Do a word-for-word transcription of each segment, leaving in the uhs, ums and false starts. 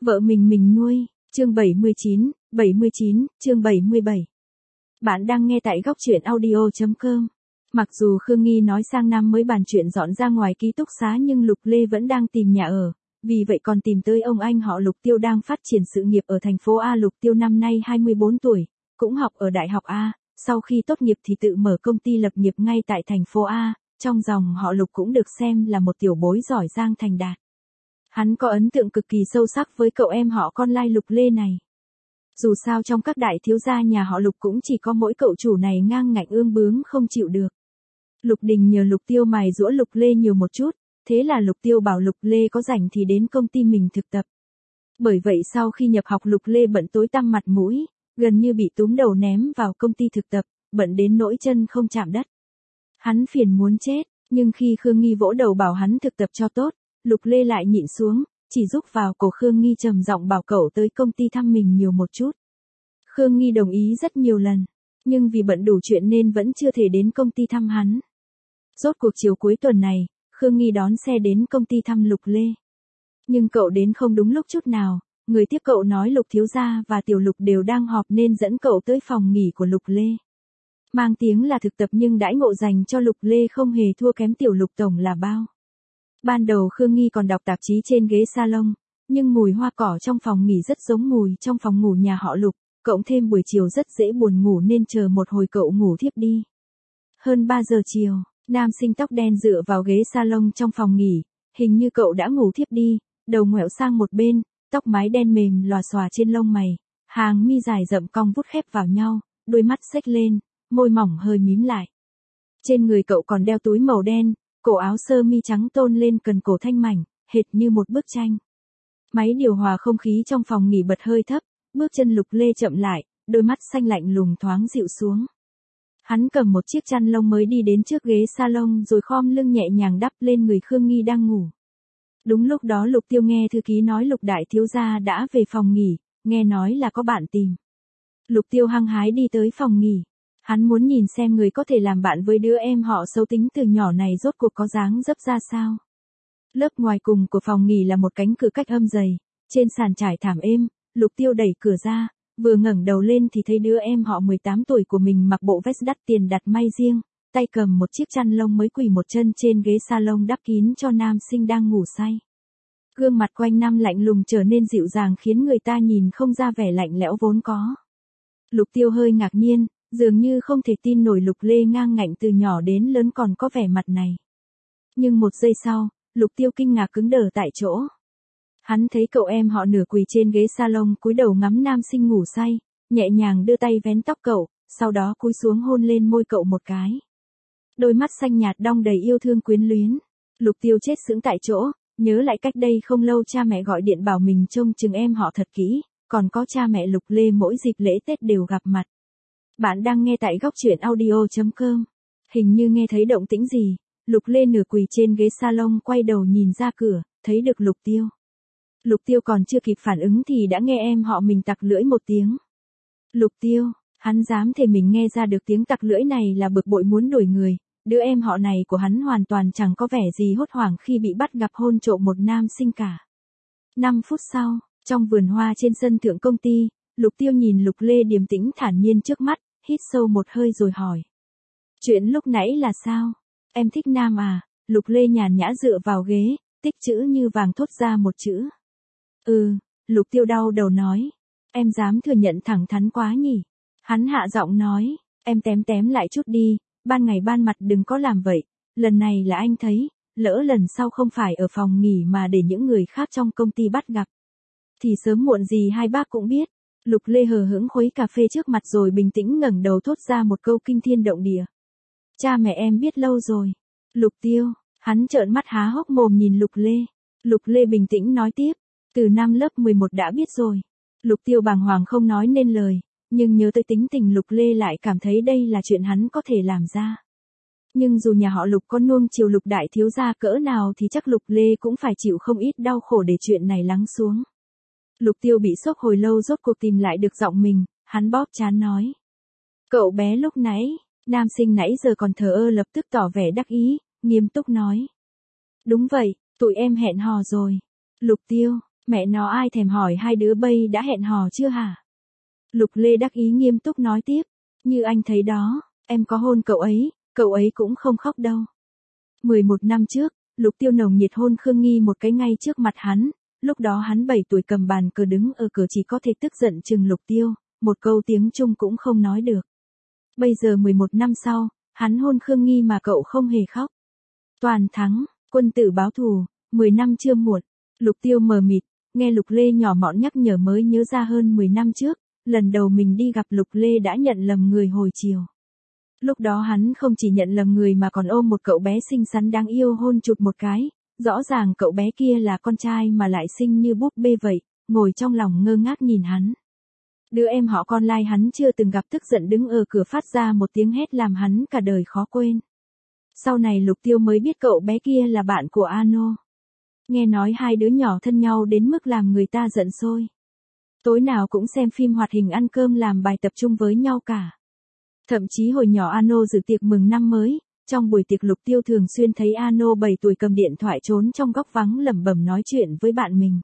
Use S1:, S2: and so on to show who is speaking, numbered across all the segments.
S1: Vợ mình mình nuôi, chương bảy mươi chín, bảy mươi chín, chương bảy mươi bảy. Bạn đang nghe tại góc truyện audio chấm com. Mặc dù Khương Nghi nói sang năm mới bàn chuyện dọn ra ngoài ký túc xá nhưng Lục Lê vẫn đang tìm nhà ở, vì vậy còn tìm tới ông anh họ Lục Tiêu đang phát triển sự nghiệp ở thành phố A. Lục Tiêu năm nay hai mươi bốn tuổi, cũng học ở Đại học A, sau khi tốt nghiệp thì tự mở công ty lập nghiệp ngay tại thành phố A, trong dòng họ Lục cũng được xem là một tiểu bối giỏi giang thành đạt. Hắn có ấn tượng cực kỳ sâu sắc với cậu em họ con lai Lục Lê này. Dù sao trong các đại thiếu gia nhà họ Lục cũng chỉ có mỗi cậu chủ này ngang ngạnh ương bướng không chịu được. Lục Đình nhờ Lục Tiêu mài giũa Lục Lê nhiều một chút, thế là Lục Tiêu bảo Lục Lê có rảnh thì đến công ty mình thực tập. Bởi vậy sau khi nhập học Lục Lê bận tối tăm mặt mũi, gần như bị túm đầu ném vào công ty thực tập, bận đến nỗi chân không chạm đất. Hắn phiền muốn chết, nhưng khi Khương Nghi vỗ đầu bảo hắn thực tập cho tốt, Lục Lê lại nhịn xuống, chỉ rúc vào cổ Khương Nghi trầm giọng bảo cậu tới công ty thăm mình nhiều một chút. Khương Nghi đồng ý rất nhiều lần, nhưng vì bận đủ chuyện nên vẫn chưa thể đến công ty thăm hắn. Rốt cuộc chiều cuối tuần này, Khương Nghi đón xe đến công ty thăm Lục Lê. Nhưng cậu đến không đúng lúc chút nào, người tiếp cậu nói Lục thiếu gia và Tiểu Lục đều đang họp nên dẫn cậu tới phòng nghỉ của Lục Lê. Mang tiếng là thực tập nhưng đãi ngộ dành cho Lục Lê không hề thua kém Tiểu Lục tổng là bao. Ban đầu Khương Nghi còn đọc tạp chí trên ghế salon, nhưng mùi hoa cỏ trong phòng nghỉ rất giống mùi trong phòng ngủ nhà họ Lục, cộng thêm buổi chiều rất dễ buồn ngủ nên chờ một hồi cậu ngủ thiếp đi. Hơn ba giờ chiều, nam sinh tóc đen dựa vào ghế salon trong phòng nghỉ, hình như cậu đã ngủ thiếp đi, đầu ngoẹo sang một bên, tóc mái đen mềm lòa xòa trên lông mày, hàng mi dài rậm cong vút khép vào nhau, đôi mắt xếch lên, môi mỏng hơi mím lại. Trên người cậu còn đeo túi màu đen, cổ áo sơ mi trắng tôn lên cần cổ thanh mảnh, hệt như một bức tranh. Máy điều hòa không khí trong phòng nghỉ bật hơi thấp, bước chân Lục Lê chậm lại, đôi mắt xanh lạnh lùng thoáng dịu xuống. Hắn cầm một chiếc chăn lông mới đi đến trước ghế salon rồi khom lưng nhẹ nhàng đắp lên người Khương Nghi đang ngủ. Đúng lúc đó Lục Tiêu nghe thư ký nói Lục đại thiếu gia đã về phòng nghỉ, nghe nói là có bạn tìm. Lục Tiêu hăng hái đi tới phòng nghỉ. Hắn muốn nhìn xem người có thể làm bạn với đứa em họ xấu tính từ nhỏ này rốt cuộc có dáng dấp ra sao. Lớp ngoài cùng của phòng nghỉ là một cánh cửa cách âm dày, trên sàn trải thảm êm, Lục Tiêu đẩy cửa ra, vừa ngẩng đầu lên thì thấy đứa em họ mười tám tuổi của mình mặc bộ vest đắt tiền đặt may riêng, tay cầm một chiếc chăn lông mới quỳ một chân trên ghế salon đắp kín cho nam sinh đang ngủ say. Gương mặt quanh năm lạnh lùng trở nên dịu dàng khiến người ta nhìn không ra vẻ lạnh lẽo vốn có. Lục Tiêu hơi ngạc nhiên, dường như không thể tin nổi Lục Lê ngang ngạnh từ nhỏ đến lớn còn có vẻ mặt này. Nhưng một giây sau, Lục Tiêu kinh ngạc cứng đờ tại chỗ. Hắn thấy cậu em họ nửa quỳ trên ghế salon cúi đầu ngắm nam sinh ngủ say, nhẹ nhàng đưa tay vén tóc cậu, sau đó cúi xuống hôn lên môi cậu một cái. Đôi mắt xanh nhạt đong đầy yêu thương quyến luyến. Lục Tiêu chết sững tại chỗ, nhớ lại cách đây không lâu cha mẹ gọi điện bảo mình trông chừng em họ thật kỹ, còn có cha mẹ Lục Lê mỗi dịp lễ Tết đều gặp mặt. Bạn đang nghe tại góc truyện audio chấm com. Hình như nghe thấy động tĩnh gì, Lục Lê nửa quỳ trên ghế salon quay đầu nhìn ra cửa, thấy được Lục Tiêu. Lục Tiêu còn chưa kịp phản ứng thì đã nghe em họ mình tặc lưỡi một tiếng. Lục Tiêu, hắn dám thể mình nghe ra được tiếng tặc lưỡi này là bực bội muốn đuổi người, đứa em họ này của hắn hoàn toàn chẳng có vẻ gì hốt hoảng khi bị bắt gặp hôn trộm một nam sinh cả. Năm phút sau, trong vườn hoa trên sân thượng công ty, Lục Tiêu nhìn Lục Lê điềm tĩnh thản nhiên trước mắt, hít sâu một hơi rồi hỏi. Chuyện lúc nãy là sao? Em thích nam à? Lục Lê nhàn nhã dựa vào ghế, tích chữ như vàng thốt ra một chữ. Ừ, Lục Tiêu đau đầu nói. Em dám thừa nhận thẳng thắn quá nhỉ? Hắn hạ giọng nói, em tém tém lại chút đi, ban ngày ban mặt đừng có làm vậy, lần này là anh thấy, lỡ lần sau không phải ở phòng nghỉ mà để những người khác trong công ty bắt gặp. Thì sớm muộn gì hai bác cũng biết. Lục Lê hờ hững khuấy cà phê trước mặt rồi bình tĩnh ngẩng đầu thốt ra một câu kinh thiên động địa. Cha mẹ em biết lâu rồi. Lục Tiêu, hắn trợn mắt há hốc mồm nhìn Lục Lê. Lục Lê bình tĩnh nói tiếp, từ năm lớp mười một đã biết rồi. Lục Tiêu bàng hoàng không nói nên lời, nhưng nhớ tới tính tình Lục Lê lại cảm thấy đây là chuyện hắn có thể làm ra. Nhưng dù nhà họ Lục có nuông chiều Lục đại thiếu gia cỡ nào thì chắc Lục Lê cũng phải chịu không ít đau khổ để chuyện này lắng xuống. Lục Tiêu bị sốc hồi lâu rốt cuộc tìm lại được giọng mình, hắn bóp trán nói. Cậu bé lúc nãy, nam sinh nãy giờ còn thờ ơ lập tức tỏ vẻ đắc ý, nghiêm túc nói. Đúng vậy, tụi em hẹn hò rồi. Lục Tiêu, Mẹ nó ai thèm hỏi hai đứa bây đã hẹn hò chưa hả? Lục Lê đắc ý nghiêm túc nói tiếp. Như anh thấy đó, em có hôn cậu ấy, cậu ấy cũng không khóc đâu. mười một năm trước, Lục Tiêu nồng nhiệt hôn Khương Nghi một cái ngay trước mặt hắn, lúc đó hắn bảy tuổi cầm bàn cờ đứng ở cửa chỉ có thể tức giận chừng Lục Tiêu, một câu tiếng Trung cũng không nói được. Bây giờ mười một năm sau, hắn hôn Khương Nghi mà cậu không hề khóc. Toàn thắng, quân tử báo thù, mười năm chưa muộn. Lục Tiêu mờ mịt, nghe Lục Lê nhỏ mọn nhắc nhở mới nhớ ra hơn mười năm trước, lần đầu mình đi gặp Lục Lê đã nhận lầm người hồi chiều. Lúc đó hắn không chỉ nhận lầm người mà còn ôm một cậu bé xinh xắn đáng yêu hôn chụt một cái, rõ ràng cậu bé kia là con trai mà lại xinh như búp bê vậy, ngồi trong lòng ngơ ngác nhìn hắn. Đứa em họ con lai hắn chưa từng gặp tức giận đứng ở cửa phát ra một tiếng hét làm hắn cả đời khó quên. Sau này Lục Tiêu mới biết cậu bé kia là bạn của Ano. Nghe nói hai đứa nhỏ thân nhau đến mức làm người ta giận sôi. Tối nào cũng xem phim hoạt hình ăn cơm làm bài tập trung với nhau cả. Thậm chí hồi nhỏ Ano dự tiệc mừng năm mới, trong buổi tiệc Lục Tiêu thường xuyên thấy Ano bảy tuổi cầm điện thoại trốn trong góc vắng lẩm bẩm nói chuyện với bạn mình.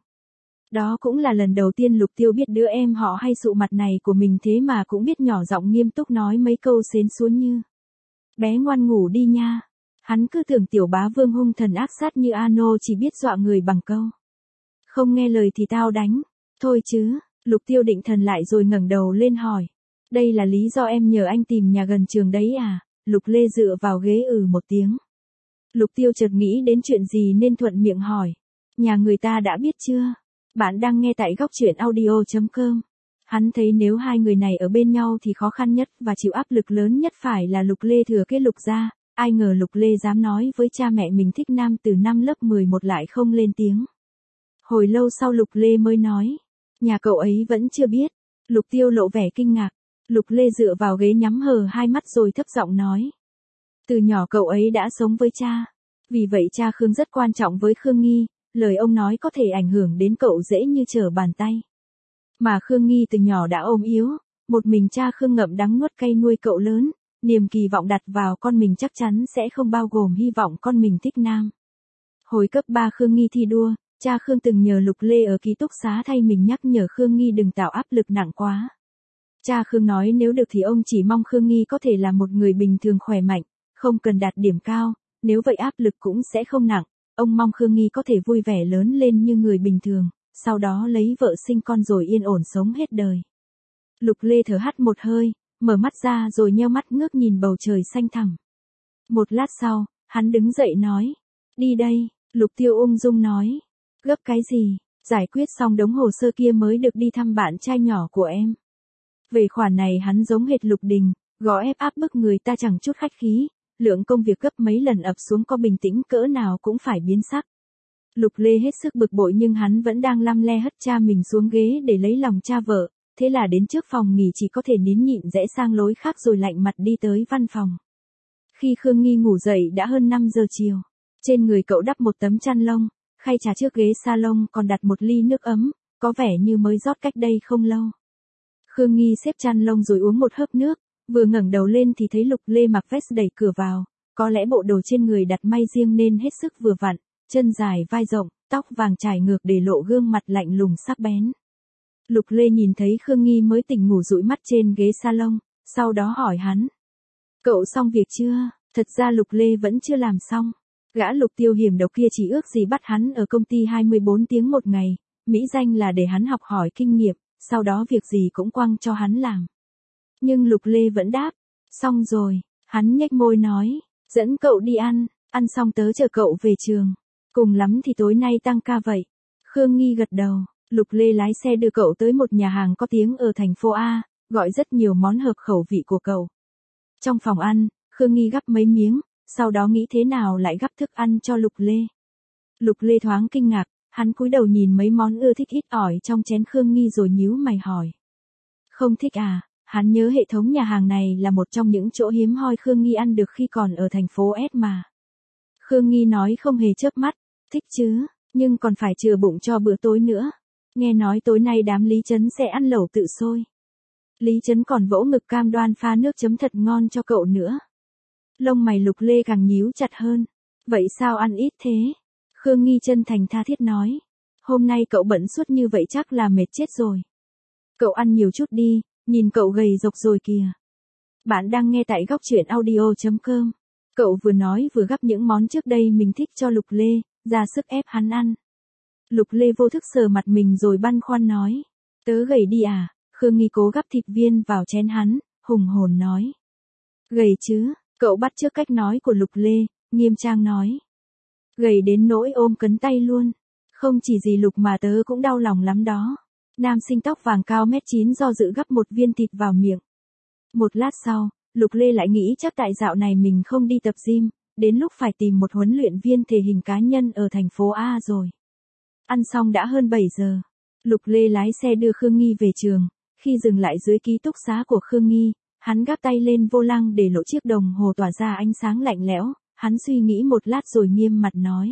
S1: Đó cũng là lần đầu tiên Lục Tiêu biết đứa em họ hay sụ mặt này của mình thế mà cũng biết nhỏ giọng nghiêm túc nói mấy câu xến xúa như: bé ngoan ngủ đi nha. Hắn cứ tưởng tiểu bá vương hung thần ác sát như Ano chỉ biết dọa người bằng câu: không nghe lời thì tao đánh. Thôi chứ, Lục Tiêu định thần lại rồi ngẩng đầu lên hỏi: đây là lý do em nhờ anh tìm nhà gần trường đấy à? Lục Lê dựa vào ghế ừ một tiếng. Lục Tiêu chợt nghĩ đến chuyện gì nên thuận miệng hỏi: nhà người ta đã biết chưa? Bạn đang nghe tại góc truyện audio chấm com. Hắn thấy nếu hai người này ở bên nhau thì khó khăn nhất và chịu áp lực lớn nhất phải là Lục Lê thừa kế Lục gia. Ai ngờ Lục Lê dám nói với cha mẹ mình thích nam từ năm lớp mười một lại không lên tiếng. Hồi lâu sau Lục Lê mới nói: nhà cậu ấy vẫn chưa biết. Lục Tiêu lộ vẻ kinh ngạc. Lục Lê dựa vào ghế nhắm hờ hai mắt rồi thấp giọng nói: từ nhỏ cậu ấy đã sống với cha. Vì vậy cha Khương rất quan trọng với Khương Nghi, lời ông nói có thể ảnh hưởng đến cậu dễ như trở bàn tay. Mà Khương Nghi từ nhỏ đã ốm yếu, một mình cha Khương ngậm đắng nuốt cay nuôi cậu lớn, niềm kỳ vọng đặt vào con mình chắc chắn sẽ không bao gồm hy vọng con mình thích nam. Hồi cấp ba Khương Nghi thi đua, cha Khương từng nhờ Lục Lê ở ký túc xá thay mình nhắc nhở Khương Nghi đừng tạo áp lực nặng quá. Cha Khương nói nếu được thì ông chỉ mong Khương Nghi có thể là một người bình thường khỏe mạnh, không cần đạt điểm cao, nếu vậy áp lực cũng sẽ không nặng. Ông mong Khương Nghi có thể vui vẻ lớn lên như người bình thường, sau đó lấy vợ sinh con rồi yên ổn sống hết đời. Lục Lê thở hắt một hơi, mở mắt ra rồi nheo mắt ngước nhìn bầu trời xanh thẳm. Một lát sau, hắn đứng dậy nói: đi đây. Lục Tiêu ung dung nói: gấp cái gì? Giải quyết xong đống hồ sơ kia mới được đi thăm bạn trai nhỏ của em. Về khoản này hắn giống hệt Lục Đình, gò ép áp bức người ta chẳng chút khách khí, lượng công việc gấp mấy lần ập xuống có bình tĩnh cỡ nào cũng phải biến sắc. Lục Lê hết sức bực bội nhưng hắn vẫn đang lăm le hất cha mình xuống ghế để lấy lòng cha vợ, thế là đến trước phòng nghỉ chỉ có thể nín nhịn rẽ sang lối khác rồi lạnh mặt đi tới văn phòng. Khi Khương Nghi ngủ dậy đã hơn năm giờ chiều, trên người cậu đắp một tấm chăn lông, khay trà trước ghế salon còn đặt một ly nước ấm, có vẻ như mới rót cách đây không lâu. Khương Nghi xếp chăn lông rồi uống một hớp nước, vừa ngẩng đầu lên thì thấy Lục Lê mặc vest đẩy cửa vào, có lẽ bộ đồ trên người đặt may riêng nên hết sức vừa vặn, chân dài vai rộng, tóc vàng trải ngược để lộ gương mặt lạnh lùng sắc bén. Lục Lê nhìn thấy Khương Nghi mới tỉnh ngủ dụi mắt trên ghế salon, sau đó hỏi hắn: cậu xong việc chưa? Thật ra Lục Lê vẫn chưa làm xong. Gã Lục Tiêu hiểm độc kia chỉ ước gì bắt hắn ở công ty hai mươi bốn tiếng một ngày, mỹ danh là để hắn học hỏi kinh nghiệm, sau đó việc gì cũng quăng cho hắn làm. Nhưng Lục Lê vẫn đáp: xong rồi. Hắn nhếch môi nói: dẫn cậu đi ăn, ăn xong tớ chờ cậu về trường. Cùng lắm thì tối nay tăng ca vậy. Khương Nghi gật đầu. Lục Lê lái xe đưa cậu tới một nhà hàng có tiếng ở thành phố A, gọi rất nhiều món hợp khẩu vị của cậu. Trong phòng ăn, Khương Nghi gắp mấy miếng, sau đó nghĩ thế nào lại gắp thức ăn cho Lục Lê. Lục Lê thoáng kinh ngạc, hắn cúi đầu nhìn mấy món ưa thích ít ỏi trong chén Khương Nghi rồi nhíu mày hỏi: không thích à? Hắn nhớ hệ thống nhà hàng này là một trong những chỗ hiếm hoi Khương Nghi ăn được khi còn ở thành phố S mà. Khương Nghi nói không hề chớp mắt: thích chứ, nhưng còn phải chừa bụng cho bữa tối nữa. Nghe nói tối nay đám Lý Trấn sẽ ăn lẩu tự sôi. Lý Trấn còn vỗ ngực cam đoan pha nước chấm thật ngon cho cậu nữa. Lông mày Lục Lê càng nhíu chặt hơn. Vậy sao ăn ít thế? Khương Nghi chân thành tha thiết nói. Hôm nay cậu bận suốt như vậy chắc là mệt chết rồi. Cậu ăn nhiều chút đi, nhìn cậu gầy rộc rồi kìa. Bạn đang nghe tại góc truyện audio chấm com. Cậu vừa nói vừa gắp những món trước đây mình thích cho Lục Lê, ra sức ép hắn ăn. Lục Lê vô thức sờ mặt mình rồi băn khoăn nói. Tớ gầy đi à? Khương Nghi cố gắp thịt viên vào chén hắn, hùng hồn nói. Gầy chứ, cậu bắt chước cách nói của Lục Lê, nghiêm trang nói. Gầy đến nỗi ôm cấn tay luôn. Không chỉ gì Lục mà tớ cũng đau lòng lắm đó. Nam sinh tóc vàng cao mét chín do dự gắp một viên thịt vào miệng. Một lát sau, Lục Lê lại nghĩ chắc tại dạo này mình không đi tập gym, đến lúc phải tìm một huấn luyện viên thể hình cá nhân ở thành phố A rồi. Ăn xong đã hơn bảy giờ. Lục Lê lái xe đưa Khương Nghi về trường. Khi dừng lại dưới ký túc xá của Khương Nghi, hắn gắp tay lên vô lăng để lộ chiếc đồng hồ tỏa ra ánh sáng lạnh lẽo. Hắn suy nghĩ một lát rồi nghiêm mặt nói.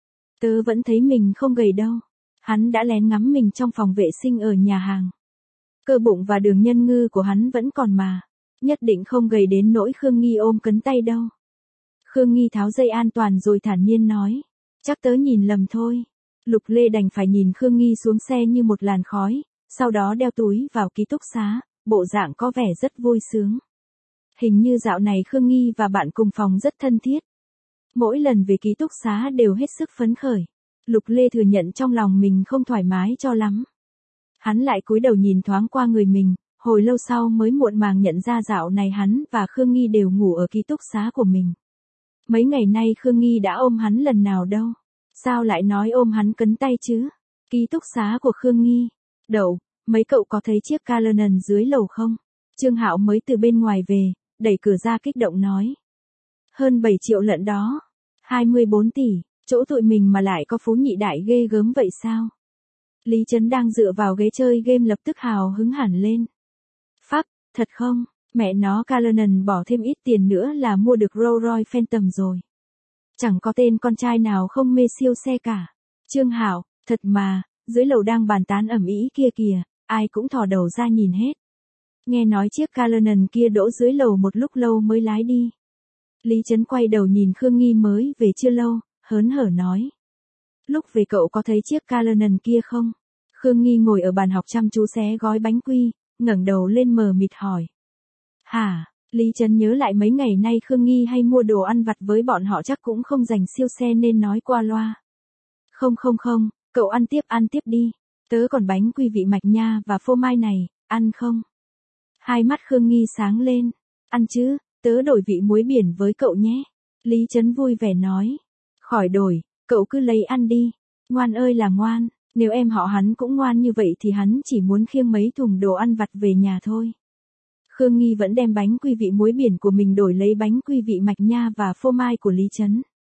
S1: Tớ vẫn thấy mình không gầy đâu. Hắn đã lén ngắm mình trong phòng vệ sinh ở nhà hàng. Cơ bụng và đường nhân ngư của hắn vẫn còn mà. Nhất định không gầy đến nỗi Khương Nghi ôm cấn tay đâu. Khương Nghi tháo dây an toàn rồi thản nhiên nói. Chắc tớ nhìn lầm thôi. Lục Lê đành phải nhìn Khương Nghi xuống xe như một làn khói, sau đó đeo túi vào ký túc xá, bộ dạng có vẻ rất vui sướng. Hình như dạo này Khương Nghi và bạn cùng phòng rất thân thiết. Mỗi lần về ký túc xá đều hết sức phấn khởi. Lục Lê thừa nhận trong lòng mình không thoải mái cho lắm. Hắn lại cúi đầu nhìn thoáng qua người mình, hồi lâu sau mới muộn màng nhận ra dạo này hắn và Khương Nghi đều ngủ ở ký túc xá của mình. Mấy ngày nay Khương Nghi đã ôm hắn lần nào đâu. Sao lại nói ôm hắn cấn tay chứ? Ký túc xá của Khương Nghi. Đậu, mấy cậu có thấy chiếc Canon dưới lầu không? Trương Hạo mới từ bên ngoài về, đẩy cửa ra kích động nói. Hơn bảy triệu lận đó. hai mươi bốn tỷ, chỗ tụi mình mà lại có phú nhị đại ghê gớm vậy sao? Lý Trấn đang dựa vào ghế chơi game lập tức hào hứng hẳn lên. Pháp, thật không? Mẹ nó Canon bỏ thêm ít tiền nữa là mua được Rolls Royce Phantom rồi. Chẳng có tên con trai nào không mê siêu xe cả. Trương Hạo, thật mà, dưới lầu đang bàn tán ầm ĩ kia kìa, ai cũng thò đầu ra nhìn hết. Nghe nói chiếc Canon kia đỗ dưới lầu một lúc lâu mới lái đi. Lý Trấn quay đầu nhìn Khương Nghi mới về chưa lâu, hớn hở nói. Lúc về cậu có thấy chiếc Canon kia không? Khương Nghi ngồi ở bàn học chăm chú xé gói bánh quy, ngẩng đầu lên mờ mịt hỏi. Hả? Lý Trấn nhớ lại mấy ngày nay Khương Nghi hay mua đồ ăn vặt với bọn họ chắc cũng không dành siêu xe nên nói qua loa. Không không không, cậu ăn tiếp ăn tiếp đi. Tớ còn bánh quy vị mạch nha và phô mai này, ăn không? Hai mắt Khương Nghi sáng lên. Ăn chứ, tớ đổi vị muối biển với cậu nhé. Lý Trấn vui vẻ nói. Khỏi đổi, cậu cứ lấy ăn đi. Ngoan ơi là ngoan, nếu em họ hắn cũng ngoan như vậy thì hắn chỉ muốn khiêng mấy thùng đồ ăn vặt về nhà thôi. Khương Nghi vẫn đem bánh quy vị muối biển của mình đổi lấy bánh quy vị mạch nha và phô mai của Lý Trấn.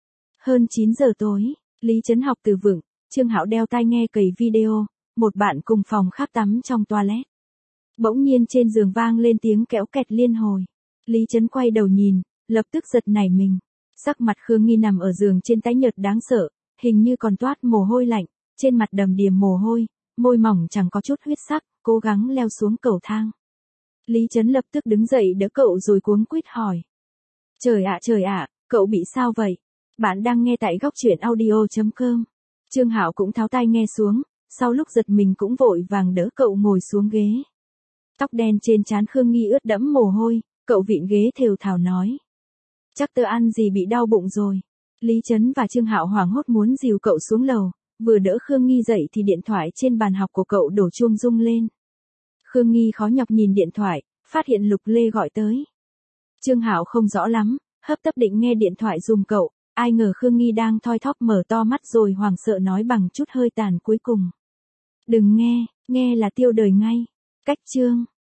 S1: Hơn chín giờ tối, Lý Trấn học từ vựng, Trương Hạo đeo tai nghe cày video, một bạn cùng phòng khác tắm trong toilet. Bỗng nhiên trên giường vang lên tiếng kéo kẹt liên hồi. Lý Trấn quay đầu nhìn, lập tức giật nảy mình. Sắc mặt Khương Nghi nằm ở giường trên tái nhợt đáng sợ, hình như còn toát mồ hôi lạnh, trên mặt đầm đìa mồ hôi, môi mỏng chẳng có chút huyết sắc, cố gắng leo xuống cầu thang. Lý Trấn lập tức đứng dậy đỡ cậu rồi cuống quýt hỏi. Trời ạ trời ạ, cậu bị sao vậy? Bạn đang nghe tại góc truyện audio chấm com. Trương Hạo cũng tháo tai nghe xuống, sau lúc giật mình cũng vội vàng đỡ cậu ngồi xuống ghế. Tóc đen trên trán Khương Nghi ướt đẫm mồ hôi, cậu vịn ghế thều thào nói. Chắc tớ ăn gì bị đau bụng rồi. Lý Trấn và Trương Hạo hoảng hốt muốn dìu cậu xuống lầu, vừa đỡ Khương Nghi dậy thì điện thoại trên bàn học của cậu đổ chuông rung lên. Khương Nghi khó nhọc nhìn điện thoại, phát hiện Lục Lê gọi tới. Trương Hạo không rõ lắm, hấp tấp định nghe điện thoại dùm cậu, ai ngờ Khương Nghi đang thoi thóp mở to mắt rồi hoảng sợ nói bằng chút hơi tàn cuối cùng. Đừng nghe, nghe là tiêu đời ngay. Cách chương.